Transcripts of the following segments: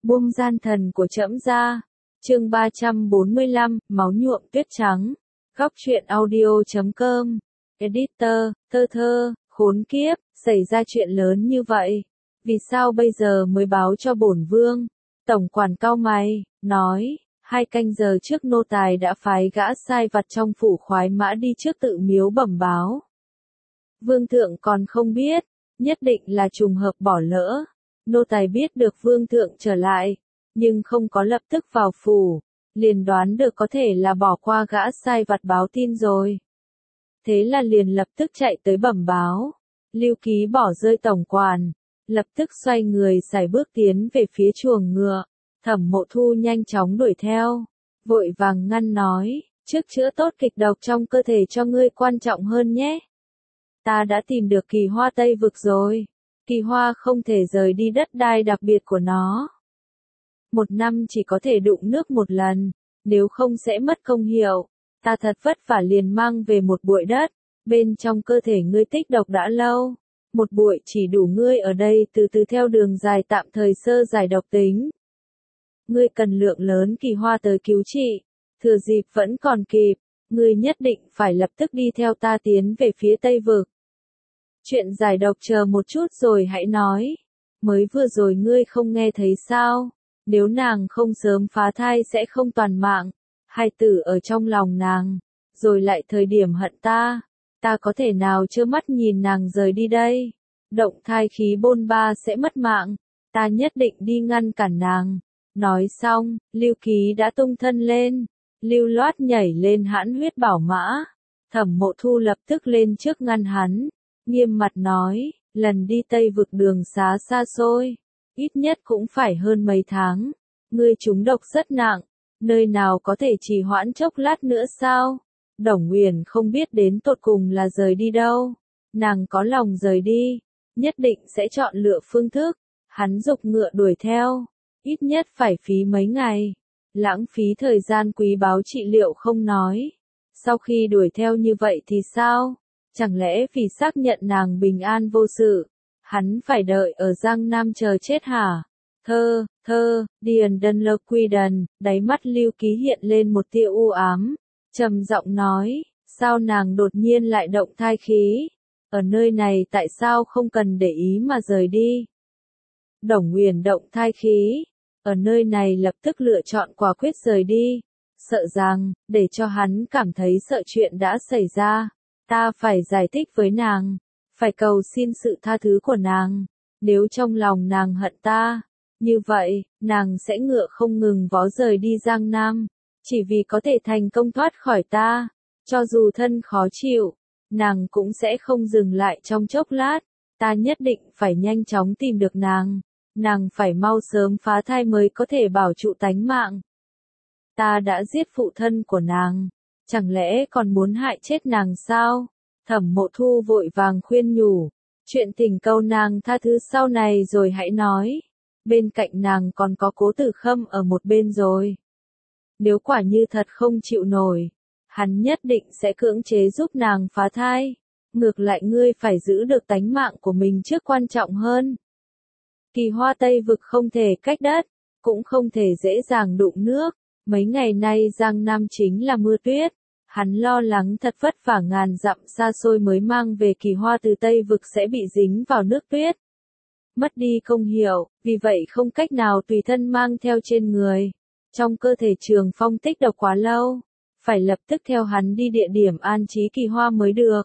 Buông gian thần của trẫm ra. Chương 345, máu nhuộm tuyết trắng. Góc truyện audio.com. Editor, thơ, khốn kiếp, xảy ra chuyện lớn như vậy. Vì sao bây giờ mới báo cho bổn vương? Tổng quản cau mày, nói, 2 canh giờ trước nô tài đã phái gã sai vặt trong phủ khoái mã đi trước tự miếu bẩm báo. Vương thượng còn không biết, nhất định là trùng hợp bỏ lỡ. Nô tài biết được vương thượng trở lại, nhưng không có lập tức vào phủ, liền đoán được có thể là bỏ qua gã sai vặt báo tin rồi. Thế là liền lập tức chạy tới bẩm báo. Lưu Ký bỏ rơi tổng quản, lập tức xoay người sải bước tiến về phía chuồng ngựa. Thẩm Mộ Thu nhanh chóng đuổi theo, vội vàng ngăn nói, trước chữa tốt kịch độc trong cơ thể cho ngươi quan trọng hơn nhé. Ta đã tìm được kỳ hoa Tây Vực rồi. Kỳ hoa không thể rời đi đất đai đặc biệt của nó. 1 năm chỉ có thể đụng nước 1 lần, nếu không sẽ mất công hiệu. Ta thật vất vả liền mang về một bụi đất, bên trong cơ thể ngươi tích độc đã lâu. Một bụi chỉ đủ ngươi ở đây từ từ theo đường dài tạm thời sơ giải độc tính. Ngươi cần lượng lớn kỳ hoa tới cứu trị, thừa dịp vẫn còn kịp, ngươi nhất định phải lập tức đi theo ta tiến về phía Tây Vực. Chuyện giải độc chờ một chút rồi hãy nói. Mới vừa rồi ngươi không nghe thấy sao? Nếu nàng không sớm phá thai sẽ không toàn mạng. Hai tử ở trong lòng nàng, rồi lại thời điểm hận ta. Ta có thể nào trơ mắt nhìn nàng rời đi đây? Động thai khí bôn ba sẽ mất mạng. Ta nhất định đi ngăn cản nàng. Nói xong, Lưu Ký đã tung thân lên. Lưu loát nhảy lên hãn huyết bảo mã. Thẩm Mộ Thu lập tức lên trước ngăn hắn. Nghiêm mặt nói, lần đi Tây Vực đường xá xa xôi, ít nhất cũng phải hơn mấy tháng. Ngươi trúng độc rất nặng, nơi nào có thể trì hoãn chốc lát nữa sao? Đồng Uyển không biết đến tột cùng là rời đi đâu. Nàng có lòng rời đi, nhất định sẽ chọn lựa phương thức. Hắn giục ngựa đuổi theo, ít nhất phải phí mấy ngày. Lãng phí thời gian quý báu trị liệu không nói. Sau khi đuổi theo như vậy thì sao? Chẳng lẽ vì xác nhận nàng bình an vô sự, hắn phải đợi ở Giang Nam chờ chết hả? Điền Đân Lơ Quy Đần, đáy mắt Lưu Ký hiện lên một tia u ám, trầm giọng nói, sao nàng đột nhiên lại động thai khí? Ở nơi này tại sao không cần để ý mà rời đi? Đồng Uyển động thai khí, ở nơi này lập tức lựa chọn quả quyết rời đi, sợ rằng, để cho hắn cảm thấy sợ chuyện đã xảy ra. Ta phải giải thích với nàng, phải cầu xin sự tha thứ của nàng. Nếu trong lòng nàng hận ta, như vậy, nàng sẽ ngựa không ngừng vó rời đi Giang Nam, chỉ vì có thể thành công thoát khỏi ta. Cho dù thân khó chịu, nàng cũng sẽ không dừng lại trong chốc lát. Ta nhất định phải nhanh chóng tìm được nàng phải mau sớm phá thai mới có thể bảo trụ tánh mạng. Ta đã giết phụ thân của nàng. Chẳng lẽ còn muốn hại chết nàng sao? Thẩm Mộ Thu vội vàng khuyên nhủ. Chuyện tình cầu nàng tha thứ sau này rồi hãy nói. Bên cạnh nàng còn có Cố Tử Khâm ở một bên rồi. Nếu quả như thật không chịu nổi, hắn nhất định sẽ cưỡng chế giúp nàng phá thai. Ngược lại ngươi phải giữ được tánh mạng của mình trước quan trọng hơn. Kỳ hoa Tây Vực không thể cách đất, cũng không thể dễ dàng đụng nước. Mấy ngày nay Giang Nam chính là mưa tuyết, hắn lo lắng thật vất vả ngàn dặm xa xôi mới mang về kỳ hoa từ Tây Vực sẽ bị dính vào nước tuyết. Mất đi công hiệu, vì vậy không cách nào tùy thân mang theo trên người. Trong cơ thể Trường Phong tích độc quá lâu, phải lập tức theo hắn đi địa điểm an trí kỳ hoa mới được.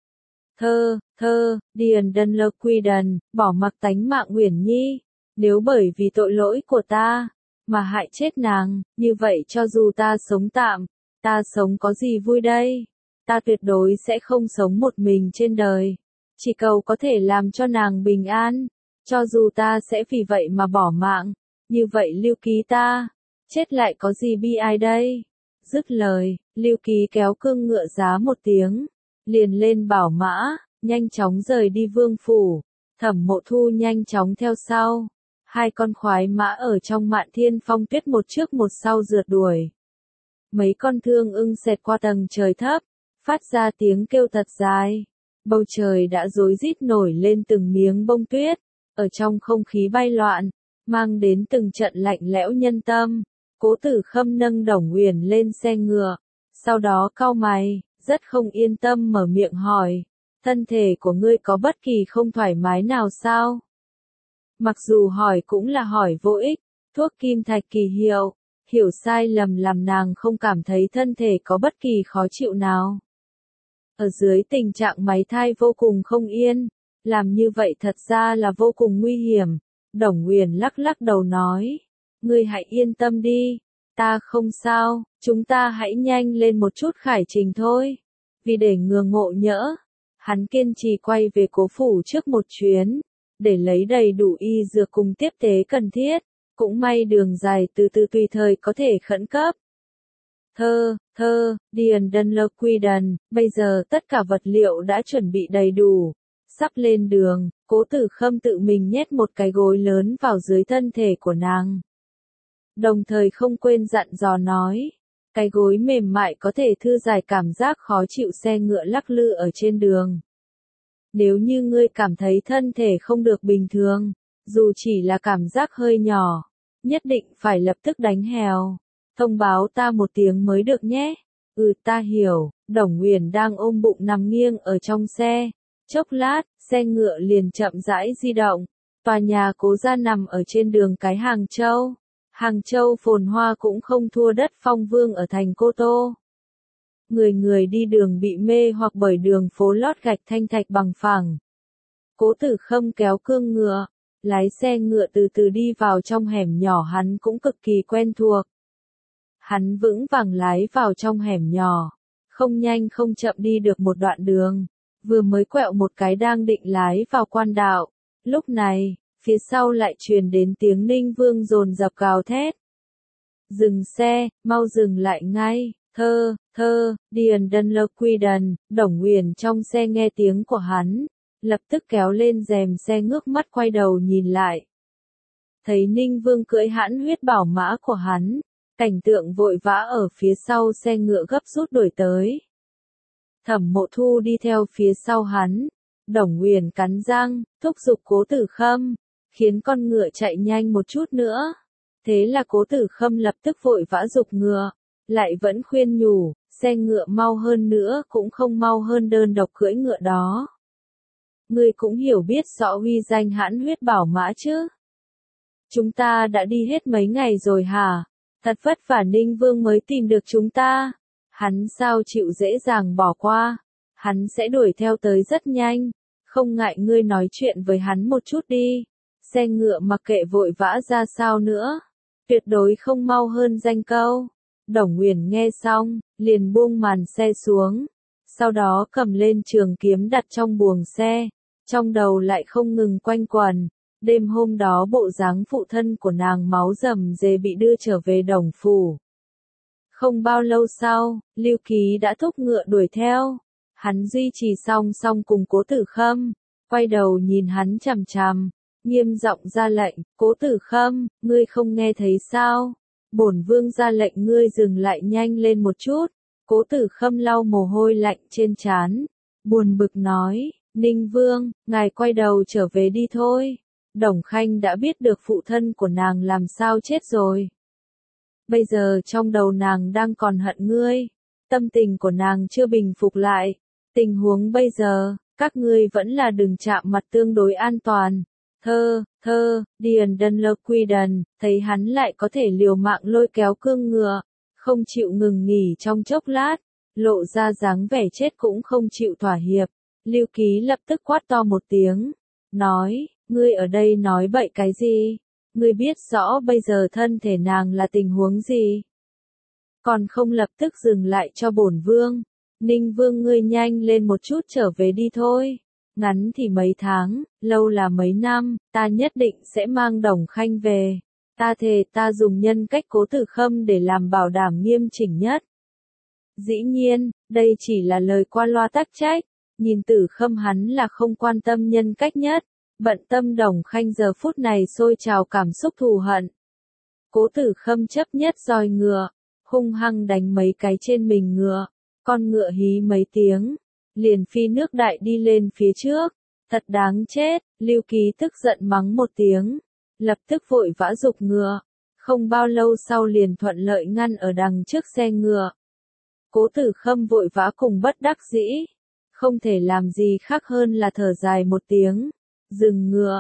Điền Đân Lơ Quy Đần, bỏ mặc tánh mạng Uyển Nhi, nếu bởi vì tội lỗi của ta mà hại chết nàng, như vậy cho dù ta sống tạm, ta sống có gì vui đây? Ta tuyệt đối sẽ không sống một mình trên đời, chỉ cầu có thể làm cho nàng bình an, cho dù ta sẽ vì vậy mà bỏ mạng, như vậy Lưu Ký ta, chết lại có gì bi ai đây? Dứt lời, Lưu Ký kéo cương ngựa giá một tiếng, liền lên bảo mã, nhanh chóng rời đi vương phủ. Thẩm Mộ Thu nhanh chóng theo sau. 2 con khoái mã ở trong Mạn Thiên Phong Tuyết một trước một sau rượt đuổi. Mấy con thương ưng xẹt qua tầng trời thấp, phát ra tiếng kêu thật dài. Bầu trời đã rối rít nổi lên từng miếng bông tuyết, ở trong không khí bay loạn, mang đến từng trận lạnh lẽo nhân tâm. Cố Tử Khâm nâng Đồng Uyển lên xe ngựa, sau đó cau mày, rất không yên tâm mở miệng hỏi, thân thể của ngươi có bất kỳ không thoải mái nào sao? Mặc dù hỏi cũng là hỏi vô ích, thuốc kim thạch kỳ hiệu, hiểu sai lầm làm nàng không cảm thấy thân thể có bất kỳ khó chịu nào. Ở dưới tình trạng máy thai vô cùng không yên, làm như vậy thật ra là vô cùng nguy hiểm. Đồng Uyển lắc lắc đầu nói, ngươi hãy yên tâm đi, ta không sao, chúng ta hãy nhanh lên một chút khải trình thôi. Vì để ngừa ngộ nhỡ, hắn kiên trì quay về Cố phủ trước một chuyến, để lấy đầy đủ y dược cùng tiếp tế cần thiết, cũng may đường dài từ từ tùy thời có thể khẩn cấp. Điền Đân Lơ Quy Đần, bây giờ tất cả vật liệu đã chuẩn bị đầy đủ. Sắp lên đường, Cố Tử Khâm tự mình nhét một cái gối lớn vào dưới thân thể của nàng. Đồng thời không quên dặn dò nói, cái gối mềm mại có thể thư giải cảm giác khó chịu xe ngựa lắc lư ở trên đường. Nếu như ngươi cảm thấy thân thể không được bình thường, dù chỉ là cảm giác hơi nhỏ, nhất định phải lập tức đánh hèo. Thông báo ta một tiếng mới được nhé. Ta hiểu. Đồng Uyển đang ôm bụng nằm nghiêng ở trong xe. Chốc lát, xe ngựa liền chậm rãi di động. Tòa nhà Cố gia nằm ở trên đường cái Hàng Châu. Hàng Châu phồn hoa cũng không thua đất Phong Vương ở thành Cô Tô. Người người đi đường bị mê hoặc bởi đường phố lót gạch thanh thạch bằng phẳng. Cố Tử Khâm kéo cương ngựa, lái xe ngựa từ từ đi vào trong hẻm nhỏ hắn cũng cực kỳ quen thuộc. Hắn vững vàng lái vào trong hẻm nhỏ, không nhanh không chậm đi được một đoạn đường, vừa mới quẹo một cái đang định lái vào quan đạo. Lúc này, phía sau lại truyền đến tiếng Ninh Vương dồn dập gào thét. Dừng xe, mau dừng lại ngay, Điền Đân Lơ Quy Đần. Đồng Uyển trong xe nghe tiếng của hắn, lập tức kéo lên rèm xe ngước mắt quay đầu nhìn lại. Thấy Ninh Vương cưỡi hãn huyết bảo mã của hắn, cảnh tượng vội vã ở phía sau xe ngựa gấp rút đuổi tới. Thẩm Mộ Thu đi theo phía sau hắn, Đồng Uyển cắn răng, thúc giục Cố Tử Khâm, khiến con ngựa chạy nhanh một chút nữa. Thế là Cố Tử Khâm lập tức vội vã giục ngựa, lại vẫn khuyên nhủ, xe ngựa mau hơn nữa cũng không mau hơn đơn độc cưỡi ngựa đó. Ngươi cũng hiểu biết rõ uy danh hãn huyết bảo mã chứ? Chúng ta đã đi hết mấy ngày rồi hả? Thật vất vả Ninh Vương mới tìm được chúng ta. Hắn sao chịu dễ dàng bỏ qua? Hắn sẽ đuổi theo tới rất nhanh. Không ngại ngươi nói chuyện với hắn một chút đi. Xe ngựa mặc kệ vội vã ra sao nữa, tuyệt đối không mau hơn danh câu. Đồng Uyển nghe xong, liền buông màn xe xuống. Sau đó cầm lên trường kiếm đặt trong buồng xe. Trong đầu lại không ngừng quanh quẩn. Đêm hôm đó bộ dáng phụ thân của nàng máu rầm rề bị đưa trở về Đồng phủ. Không bao lâu sau, Lưu Ký đã thúc ngựa đuổi theo. Hắn duy trì song song cùng Cố Tử Khâm, quay đầu nhìn hắn chằm chằm, nghiêm giọng ra lệnh, Cố Tử Khâm, ngươi không nghe thấy sao? Bổn vương ra lệnh ngươi dừng lại nhanh lên một chút. Cố Tử Khâm lau mồ hôi lạnh trên trán, buồn bực nói, Ninh Vương, ngài quay đầu trở về đi thôi. Đồng Khanh đã biết được phụ thân của nàng làm sao chết rồi. Bây giờ trong đầu nàng đang còn hận ngươi. Tâm tình của nàng chưa bình phục lại. Tình huống bây giờ, các ngươi vẫn là đừng chạm mặt tương đối an toàn. Điền Đân Lơ Quy Đần, thấy hắn lại có thể liều mạng lôi kéo cương ngựa, không chịu ngừng nghỉ trong chốc lát, lộ ra dáng vẻ chết cũng không chịu thỏa hiệp. Lưu Ký lập tức quát to một tiếng, nói, ngươi ở đây nói bậy cái gì? Ngươi biết rõ bây giờ thân thể nàng là tình huống gì? Còn không lập tức dừng lại cho bổn vương. Ninh Vương ngươi nhanh lên một chút trở về đi thôi. Ngắn thì mấy tháng, lâu là mấy năm, ta nhất định sẽ mang Đồng Khanh về. Ta thề ta dùng nhân cách Cố Tử Khâm để làm bảo đảm nghiêm chỉnh nhất. Dĩ nhiên, đây chỉ là lời qua loa tắc trách. Nhìn Tử Khâm hắn là không quan tâm nhân cách nhất. Bận tâm Đồng Khanh giờ phút này sôi trào cảm xúc thù hận. Cố Tử Khâm chấp nhất roi ngựa, hung hăng đánh mấy cái trên mình ngựa. Con ngựa hí mấy tiếng, liền phi nước đại đi lên phía trước. Thật đáng chết, Lưu Ký tức giận mắng một tiếng. lập tức vội vã giục ngựa, không bao lâu sau liền thuận lợi ngăn ở đằng trước xe ngựa. Cố Tử Khâm vội vã cùng bất đắc dĩ, không thể làm gì khác hơn là thở dài một tiếng, dừng ngựa,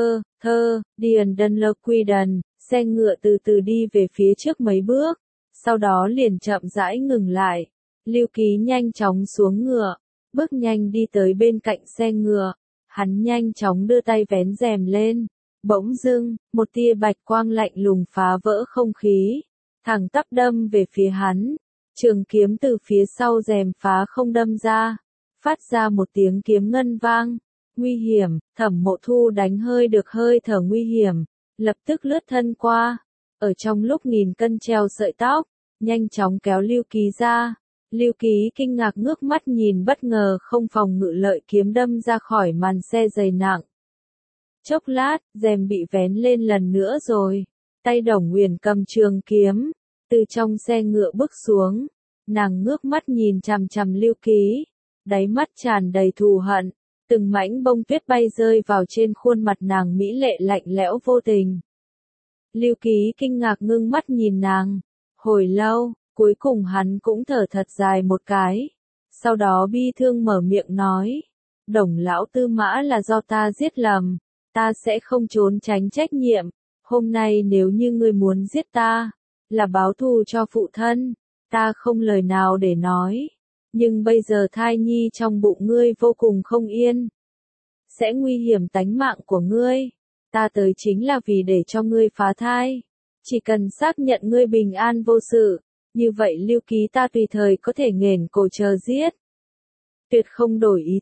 Điền Đân Lơ Quy Đần, xe ngựa từ từ đi về phía trước mấy bước, sau đó liền chậm rãi ngừng lại. Lưu Ký nhanh chóng xuống ngựa, bước nhanh đi tới bên cạnh xe ngựa, hắn nhanh chóng đưa tay vén rèm lên. Bỗng dưng, một tia bạch quang lạnh lùng phá vỡ không khí, thẳng tắp đâm về phía hắn. Trường kiếm từ phía sau rèm phá không đâm ra, phát ra một tiếng kiếm ngân vang. Nguy hiểm, Thẩm Mộ Thu đánh hơi được hơi thở nguy hiểm, lập tức lướt thân qua, ở trong lúc nghìn cân treo sợi tóc, nhanh chóng kéo Lưu Ký ra. Lưu Ký kinh ngạc ngước mắt nhìn, bất ngờ không phòng ngự lợi kiếm đâm ra khỏi màn xe dày nặng. Chốc lát, rèm bị vén lên lần nữa rồi, tay Đồng Nguyền cầm trường kiếm, từ trong xe ngựa bước xuống, nàng ngước mắt nhìn chằm chằm Lưu Ký, đáy mắt tràn đầy thù hận, từng mảnh bông tuyết bay rơi vào trên khuôn mặt nàng mỹ lệ lạnh lẽo vô tình. Lưu Ký kinh ngạc ngưng mắt nhìn nàng, hồi lâu, cuối cùng hắn cũng thở thật dài một cái, sau đó bi thương mở miệng nói, Đồng lão tư mã là do ta giết lầm, ta sẽ không trốn tránh trách nhiệm, hôm nay nếu như ngươi muốn giết ta, là báo thù cho phụ thân, ta không lời nào để nói, nhưng bây giờ thai nhi trong bụng ngươi vô cùng không yên, sẽ nguy hiểm tánh mạng của ngươi, ta tới chính là vì để cho ngươi phá thai, chỉ cần xác nhận ngươi bình an vô sự, như vậy Lưu Ký ta tùy thời có thể nghển cổ chờ giết. Tuyệt không đổi ý.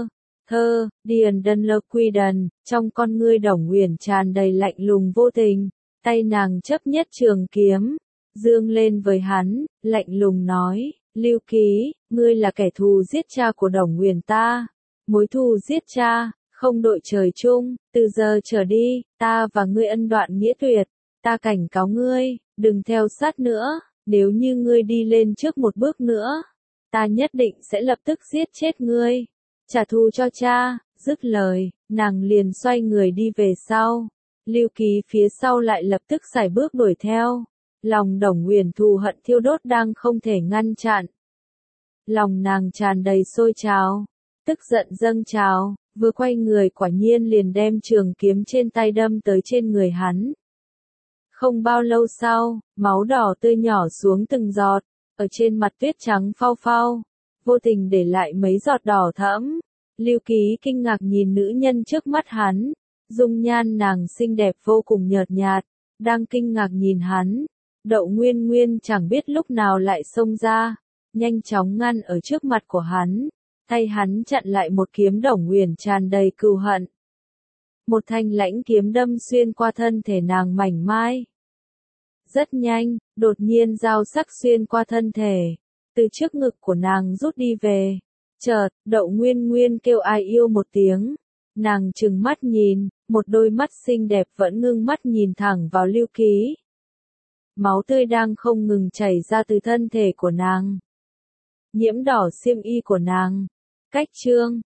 Điền Đân Lơ Quy Đần, trong con ngươi Đồng Nguyền tràn đầy lạnh lùng vô tình, tay nàng chấp nhất trường kiếm, dương lên với hắn, lạnh lùng nói, Lưu Ký, ngươi là kẻ thù giết cha của Đồng Nguyền ta, mối thù giết cha, không đội trời chung, từ giờ trở đi, ta và ngươi ân đoạn nghĩa tuyệt, ta cảnh cáo ngươi, đừng theo sát nữa, nếu như ngươi đi lên trước một bước nữa, ta nhất định sẽ lập tức giết chết ngươi, trả thù cho cha. Dứt lời, nàng liền xoay người đi về sau. Lưu Ký phía sau lại lập tức sải bước đuổi theo. Lòng Đồng Nguyền thù hận thiêu đốt đang không thể ngăn chặn. Lòng nàng tràn đầy sôi trào, tức giận dâng trào, vừa quay người quả nhiên liền đem trường kiếm trên tay đâm tới trên người hắn. Không bao lâu sau, máu đỏ tươi nhỏ xuống từng giọt, ở trên mặt tuyết trắng phau phau, vô tình để lại mấy giọt đỏ thẫm. Lưu Ký kinh ngạc nhìn nữ nhân trước mắt hắn, dung nhan nàng xinh đẹp vô cùng nhợt nhạt, đang kinh ngạc nhìn hắn. Đậu Nguyên Nguyên chẳng biết lúc nào lại xông ra, nhanh chóng ngăn ở trước mặt của hắn, thay hắn chặn lại một kiếm Đồng Nguyền tràn đầy cừu hận. Một thanh lãnh kiếm đâm xuyên qua thân thể nàng mảnh mai. Rất nhanh, đột nhiên dao sắc xuyên qua thân thể, từ trước ngực của nàng rút đi về. Chợt, Đậu Nguyên Nguyên kêu ai yêu một tiếng. Nàng trừng mắt nhìn, một đôi mắt xinh đẹp vẫn ngưng mắt nhìn thẳng vào Lưu Ký. Máu tươi đang không ngừng chảy ra từ thân thể của nàng, nhiễm đỏ xiêm y của nàng. Cách chương